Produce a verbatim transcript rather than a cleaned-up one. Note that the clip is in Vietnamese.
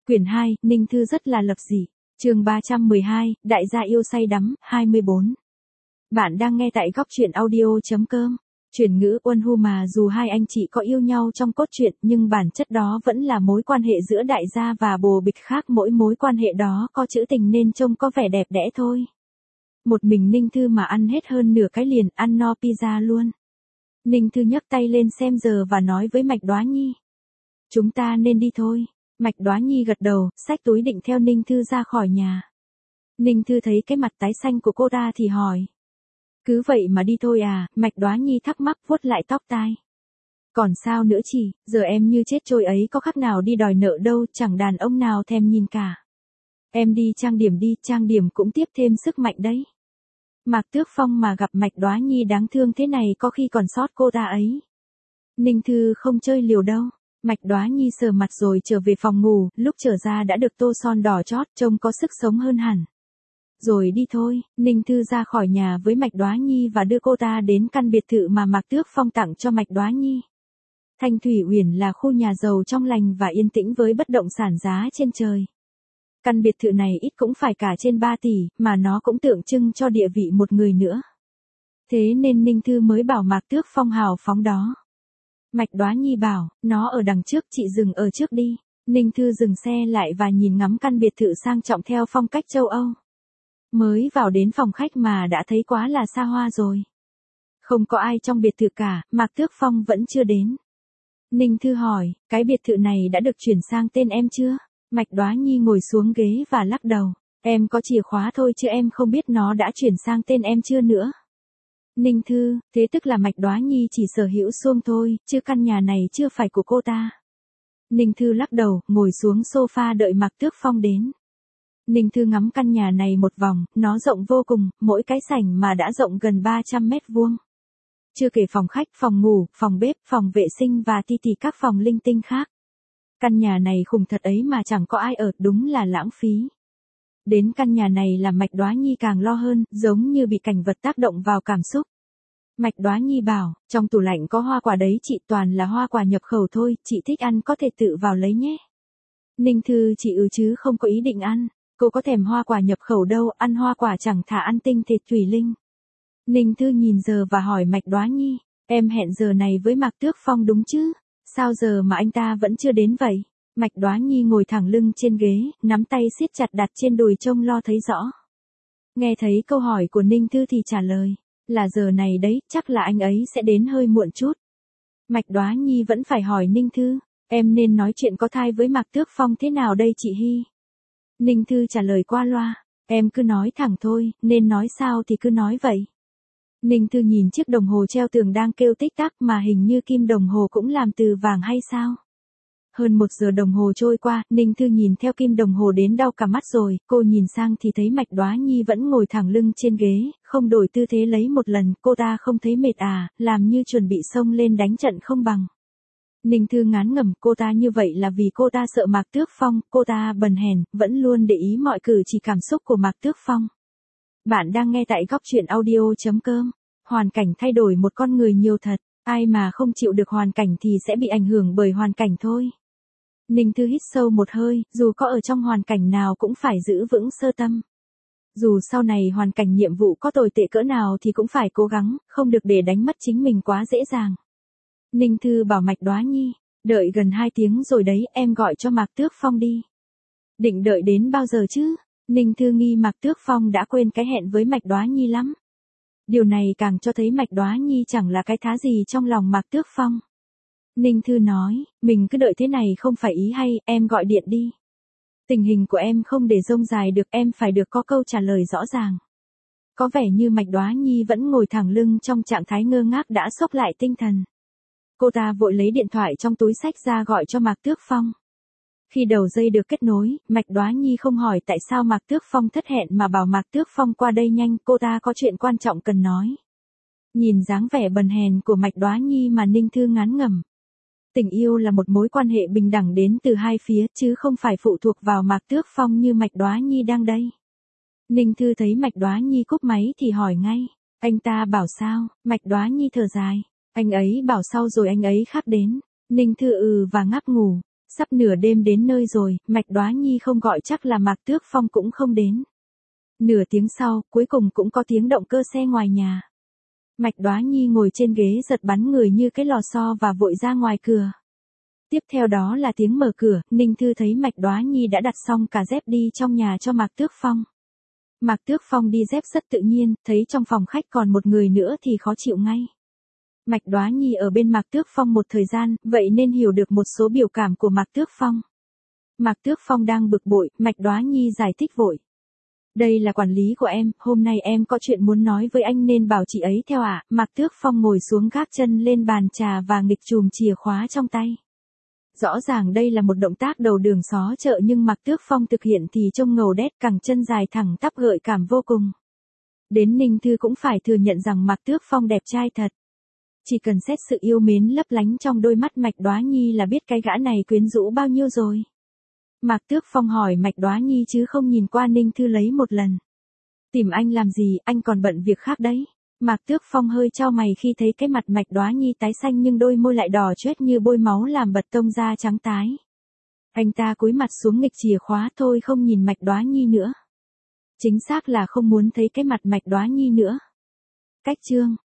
Quyển hai, Ninh Thư rất là lập dị. Chương ba trăm mười hai, Đại gia yêu say đắm, hai mươi bốn. Bạn đang nghe tại góc truyện audio chấm com. Chuyển ngữ Uân Hu mà dù hai anh chị có yêu nhau trong cốt truyện nhưng bản chất đó vẫn là mối quan hệ giữa đại gia và bồ bịch khác, mỗi mối quan hệ đó có chữ tình nên trông có vẻ đẹp đẽ thôi. Một mình Ninh Thư mà ăn hết hơn nửa cái liền, ăn no pizza luôn. Ninh Thư nhấc tay lên xem giờ và nói với Mạch Đoá Nhi. Chúng ta nên đi thôi. Mạch Đoá Nhi gật đầu, xách túi định theo Ninh Thư ra khỏi nhà. Ninh Thư thấy cái mặt tái xanh của cô ta thì hỏi. Cứ vậy mà đi thôi à? Mạch Đoá Nhi thắc mắc vuốt lại tóc tai. Còn sao nữa chị, giờ em như chết trôi ấy có khác nào đi đòi nợ đâu, chẳng đàn ông nào thèm nhìn cả. Em đi trang điểm đi, trang điểm cũng tiếp thêm sức mạnh đấy. Mạc Tước Phong mà gặp Mạch Đoá Nhi đáng thương thế này có khi còn sót cô ta ấy. Ninh Thư không chơi liều đâu. Mạch Đoá Nhi sờ mặt rồi trở về phòng ngủ, lúc trở ra đã được tô son đỏ chót, trông có sức sống hơn hẳn. Rồi đi thôi, Ninh Thư ra khỏi nhà với Mạch Đoá Nhi và đưa cô ta đến căn biệt thự mà Mạc Tước Phong tặng cho Mạch Đoá Nhi. Thanh Thủy Uyển là khu nhà giàu trong lành và yên tĩnh với bất động sản giá trên trời. Căn biệt thự này ít cũng phải cả trên ba tỷ, mà nó cũng tượng trưng cho địa vị một người nữa. Thế nên Ninh Thư mới bảo Mạc Tước Phong hào phóng đó. Mạch Đoá Nhi bảo, nó ở đằng trước, chị dừng ở trước đi. Ninh Thư dừng xe lại và nhìn ngắm căn biệt thự sang trọng theo phong cách châu Âu. Mới vào đến phòng khách mà đã thấy quá là xa hoa rồi. Không có ai trong biệt thự cả, Mạc Tước Phong vẫn chưa đến. Ninh Thư hỏi, cái biệt thự này đã được chuyển sang tên em chưa? Mạch Đoá Nhi ngồi xuống ghế và lắc đầu. Em có chìa khóa thôi chứ em không biết nó đã chuyển sang tên em chưa nữa. Ninh Thư, thế tức là Mạch Đoá Nhi chỉ sở hữu xuông thôi, chứ căn nhà này chưa phải của cô ta. Ninh Thư lắc đầu, ngồi xuống sofa đợi Mạc Tước Phong đến. Ninh Thư ngắm căn nhà này một vòng, nó rộng vô cùng, mỗi cái sảnh mà đã rộng gần ba trăm mét vuông. Chưa kể phòng khách, phòng ngủ, phòng bếp, phòng vệ sinh và ti tì các phòng linh tinh khác. Căn nhà này khủng thật ấy mà chẳng có ai ở, đúng là lãng phí. Đến căn nhà này làm Mạch Đoá Nhi càng lo hơn, giống như bị cảnh vật tác động vào cảm xúc. Mạch Đoá Nhi bảo, trong tủ lạnh có hoa quả đấy chị, toàn là hoa quả nhập khẩu thôi, chị thích ăn có thể tự vào lấy nhé. Ninh Thư chị ừ chứ không có ý định ăn, cô có thèm hoa quả nhập khẩu đâu, ăn hoa quả chẳng thà ăn tinh thịt thủy linh. Ninh Thư nhìn giờ và hỏi Mạch Đoá Nhi, em hẹn giờ này với Mạc Tước Phong đúng chứ, sao giờ mà anh ta vẫn chưa đến vậy? Mạch Đoá Nhi ngồi thẳng lưng trên ghế, nắm tay siết chặt đặt trên đùi trông lo thấy rõ. Nghe thấy câu hỏi của Ninh Thư thì trả lời, là giờ này đấy, chắc là anh ấy sẽ đến hơi muộn chút. Mạch Đoá Nhi vẫn phải hỏi Ninh Thư, em nên nói chuyện có thai với Mạc Tước Phong thế nào đây chị Hy? Ninh Thư trả lời qua loa, em cứ nói thẳng thôi, nên nói sao thì cứ nói vậy. Ninh Thư nhìn chiếc đồng hồ treo tường đang kêu tích tắc mà hình như kim đồng hồ cũng làm từ vàng hay sao? Hơn một giờ đồng hồ trôi qua, Ninh Thư nhìn theo kim đồng hồ đến đau cả mắt rồi, cô nhìn sang thì thấy Mạch Đoá Nhi vẫn ngồi thẳng lưng trên ghế, không đổi tư thế lấy một lần, cô ta không thấy mệt à, làm như chuẩn bị xông lên đánh trận không bằng. Ninh Thư ngán ngẩm, cô ta như vậy là vì cô ta sợ Mạc Tước Phong, cô ta bần hèn, vẫn luôn để ý mọi cử chỉ cảm xúc của Mạc Tước Phong. Bạn đang nghe tại góc truyện audio chấm com. Hoàn cảnh thay đổi một con người nhiều thật, ai mà không chịu được hoàn cảnh thì sẽ bị ảnh hưởng bởi hoàn cảnh thôi. Ninh Thư hít sâu một hơi, dù có ở trong hoàn cảnh nào cũng phải giữ vững sơ tâm. Dù sau này hoàn cảnh nhiệm vụ có tồi tệ cỡ nào thì cũng phải cố gắng, không được để đánh mất chính mình quá dễ dàng. Ninh Thư bảo Mạch Đoá Nhi, đợi gần hai tiếng rồi đấy, em gọi cho Mạc Tước Phong đi. Định đợi đến bao giờ chứ? Ninh Thư nghi Mạc Tước Phong đã quên cái hẹn với Mạch Đoá Nhi lắm. Điều này càng cho thấy Mạch Đoá Nhi chẳng là cái thá gì trong lòng Mạc Tước Phong. Ninh Thư nói, mình cứ đợi thế này không phải ý hay, em gọi điện đi. Tình hình của em không để rông dài được, em phải được có câu trả lời rõ ràng. Có vẻ như Mạch Đoá Nhi vẫn ngồi thẳng lưng trong trạng thái ngơ ngác đã xốc lại tinh thần. Cô ta vội lấy điện thoại trong túi xách ra gọi cho Mạc Tước Phong. Khi đầu dây được kết nối, Mạch Đoá Nhi không hỏi tại sao Mạc Tước Phong thất hẹn mà bảo Mạc Tước Phong qua đây nhanh, cô ta có chuyện quan trọng cần nói. Nhìn dáng vẻ bần hèn của Mạch Đoá Nhi mà Ninh Thư ngán ngẩm. Tình yêu là một mối quan hệ bình đẳng đến từ hai phía chứ không phải phụ thuộc vào Mạc Tước Phong như Mạch Đoá Nhi đang đây. Ninh Thư thấy Mạch Đoá Nhi cúp máy thì hỏi ngay, anh ta bảo sao? Mạch Đoá Nhi thở dài, anh ấy bảo sau rồi anh ấy khác đến. Ninh Thư ừ và ngáp ngủ. Sắp nửa đêm đến nơi rồi, Mạch Đóa Nhi không gọi chắc là Mạc Tước Phong cũng không đến. Nửa tiếng sau, cuối cùng cũng có tiếng động cơ xe ngoài nhà. Mạch Đóa Nhi ngồi trên ghế giật bắn người như cái lò xo và vội ra ngoài cửa. Tiếp theo đó là tiếng mở cửa, Ninh Thư thấy Mạch Đóa Nhi đã đặt xong cả dép đi trong nhà cho Mạc Tước Phong. Mạc Tước Phong đi dép rất tự nhiên, thấy trong phòng khách còn một người nữa thì khó chịu ngay. Mạch Đóa Nhi ở bên Mạc Tước Phong một thời gian, vậy nên hiểu được một số biểu cảm của Mạc Tước Phong. Mạc Tước Phong đang bực bội, Mạch Đóa Nhi giải thích vội. Đây là quản lý của em, hôm nay em có chuyện muốn nói với anh nên bảo chị ấy theo ạ. À? Mạc Tước Phong ngồi xuống gác chân lên bàn trà và nghịch chùm chìa khóa trong tay. Rõ ràng đây là một động tác đầu đường xó chợ nhưng Mạc Tước Phong thực hiện thì trông ngầu đét, cẳng chân dài thẳng tắp gợi cảm vô cùng. Đến Ninh Thư cũng phải thừa nhận rằng Mạc Tước Phong đẹp trai thật. Chỉ cần xét sự yêu mến lấp lánh trong đôi mắt Mạch Đóa Nhi là biết cái gã này quyến rũ bao nhiêu rồi. Mạc Tước Phong hỏi Mạch Đóa Nhi chứ không nhìn qua Ninh Thư lấy một lần. Tìm anh làm gì, anh còn bận việc khác đấy. Mạc Tước Phong hơi chau mày khi thấy cái mặt Mạch Đóa Nhi tái xanh nhưng đôi môi lại đỏ chót như bôi máu làm bật tông da trắng tái. Anh ta cúi mặt xuống nghịch chìa khóa thôi không nhìn Mạch Đóa Nhi nữa. Chính xác là không muốn thấy cái mặt Mạch Đóa Nhi nữa. Cách chương